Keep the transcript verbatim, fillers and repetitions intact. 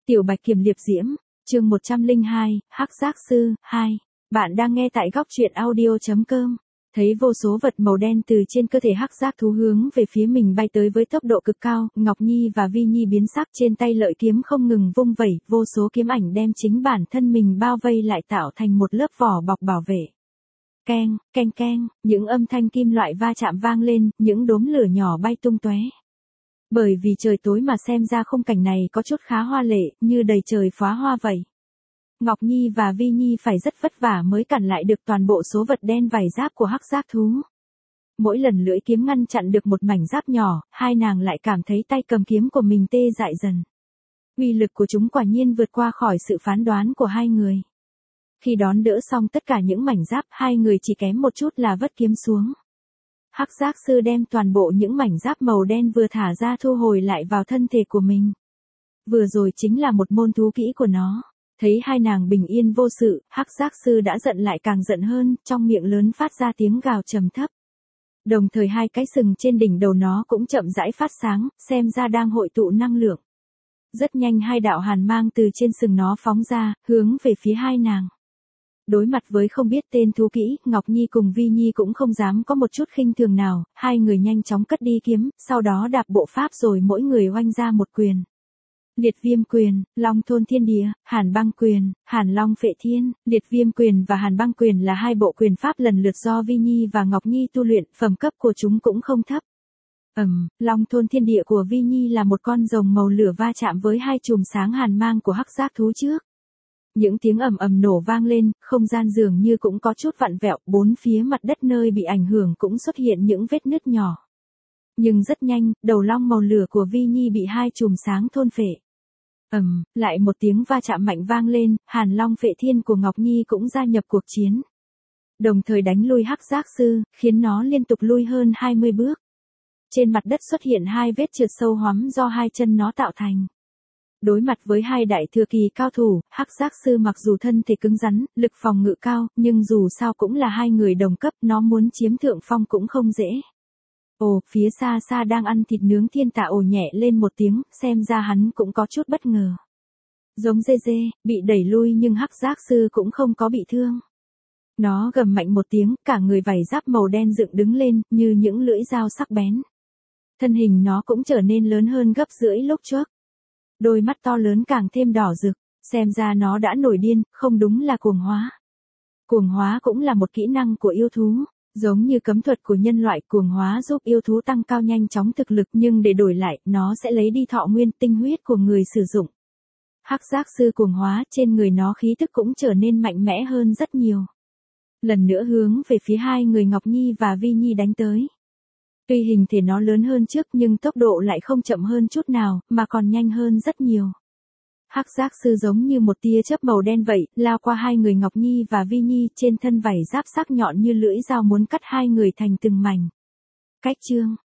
Tiểu Bạch Kiểm Liệp Diễm, chương một trăm lẻ hai, Hắc Giác Sư, hai. Bạn đang nghe tại góc truyện audio chấm com. Thấy vô số vật màu đen từ trên cơ thể hắc giác thú hướng về phía mình bay tới với tốc độ cực cao, Ngọc Nhi và Vi Nhi biến sắc, trên tay lợi kiếm không ngừng vung vẩy, vô số kiếm ảnh đem chính bản thân mình bao vây lại tạo thành một lớp vỏ bọc bảo vệ. Keng, keng keng, những âm thanh kim loại va chạm vang lên, những đốm lửa nhỏ bay tung tóe. Bởi vì trời tối mà xem ra khung cảnh này có chút khá hoa lệ, như đầy trời pháo hoa vậy. Ngọc Nhi và Vi Nhi phải rất vất vả mới cản lại được toàn bộ số vật đen vảy giáp của hắc giác thú. Mỗi lần lưỡi kiếm ngăn chặn được một mảnh giáp nhỏ, hai nàng lại cảm thấy tay cầm kiếm của mình tê dại dần. Uy lực của chúng quả nhiên vượt qua khỏi sự phán đoán của hai người. Khi đón đỡ xong tất cả những mảnh giáp, hai người chỉ kém một chút là vất kiếm xuống. Hắc giác sư đem toàn bộ những mảnh giáp màu đen vừa thả ra thu hồi lại vào thân thể của mình. Vừa rồi chính là một môn thú kỹ của nó. Thấy hai nàng bình yên vô sự, hắc giác sư đã giận lại càng giận hơn, trong miệng lớn phát ra tiếng gào trầm thấp. Đồng thời hai cái sừng trên đỉnh đầu nó cũng chậm rãi phát sáng, xem ra đang hội tụ năng lượng. Rất nhanh hai đạo hàn mang từ trên sừng nó phóng ra, hướng về phía hai nàng. Đối mặt với không biết tên thú kỹ, Ngọc Nhi cùng Vi Nhi cũng không dám có một chút khinh thường nào, hai người nhanh chóng cất đi kiếm, sau đó đạp bộ pháp rồi mỗi người oanh ra một quyền. Liệt Viêm Quyền, Long Thôn Thiên Địa, Hàn Băng Quyền, Hàn Long Phệ Thiên. Liệt Viêm Quyền và Hàn Băng Quyền là hai bộ quyền pháp lần lượt do Vi Nhi và Ngọc Nhi tu luyện, phẩm cấp của chúng cũng không thấp. Ầm, um, Long Thôn Thiên Địa của Vi Nhi là một con rồng màu lửa va chạm với hai chùm sáng hàn mang của hắc giác thú trước. Những tiếng ầm ầm nổ vang lên, không gian dường như cũng có chút vặn vẹo, bốn phía mặt đất nơi bị ảnh hưởng cũng xuất hiện những vết nứt nhỏ. Nhưng rất nhanh, đầu long màu lửa của Vi Nhi bị hai chùm sáng thôn phệ. Ầm, um, lại một tiếng va chạm mạnh vang lên, Hàn Long Phệ Thiên của Ngọc Nhi cũng gia nhập cuộc chiến. Đồng thời đánh lui hắc giác sư, khiến nó liên tục lui hơn hai mươi bước. Trên mặt đất xuất hiện hai vết trượt sâu hoắm do hai chân nó tạo thành. Đối mặt với hai đại thừa kỳ cao thủ, hắc giác sư mặc dù thân thể cứng rắn, lực phòng ngự cao, nhưng dù sao cũng là hai người đồng cấp, nó muốn chiếm thượng phong cũng không dễ. Ồ, phía xa xa đang ăn thịt nướng thiên tạ ồ nhẹ lên một tiếng, xem ra hắn cũng có chút bất ngờ. Giống dê dê, bị đẩy lui nhưng hắc giác sư cũng không có bị thương. Nó gầm mạnh một tiếng, cả người vảy giáp màu đen dựng đứng lên, như những lưỡi dao sắc bén. Thân hình nó cũng trở nên lớn hơn gấp rưỡi lúc trước. Đôi mắt to lớn càng thêm đỏ rực, xem ra nó đã nổi điên, không đúng là cuồng hóa. Cuồng hóa cũng là một kỹ năng của yêu thú, giống như cấm thuật của nhân loại, cuồng hóa giúp yêu thú tăng cao nhanh chóng thực lực, nhưng để đổi lại, nó sẽ lấy đi thọ nguyên tinh huyết của người sử dụng. Hắc giác sư cuồng hóa, trên người nó khí tức cũng trở nên mạnh mẽ hơn rất nhiều. Lần nữa hướng về phía hai người Ngọc Nhi và Vi Nhi đánh tới. Tuy hình thể nó lớn hơn trước nhưng tốc độ lại không chậm hơn chút nào, mà còn nhanh hơn rất nhiều. Hắc giác sư giống như một tia chớp màu đen vậy, lao qua hai người Ngọc Nhi và Vi Nhi, trên thân vảy giáp sắc nhọn như lưỡi dao muốn cắt hai người thành từng mảnh. Cách chương,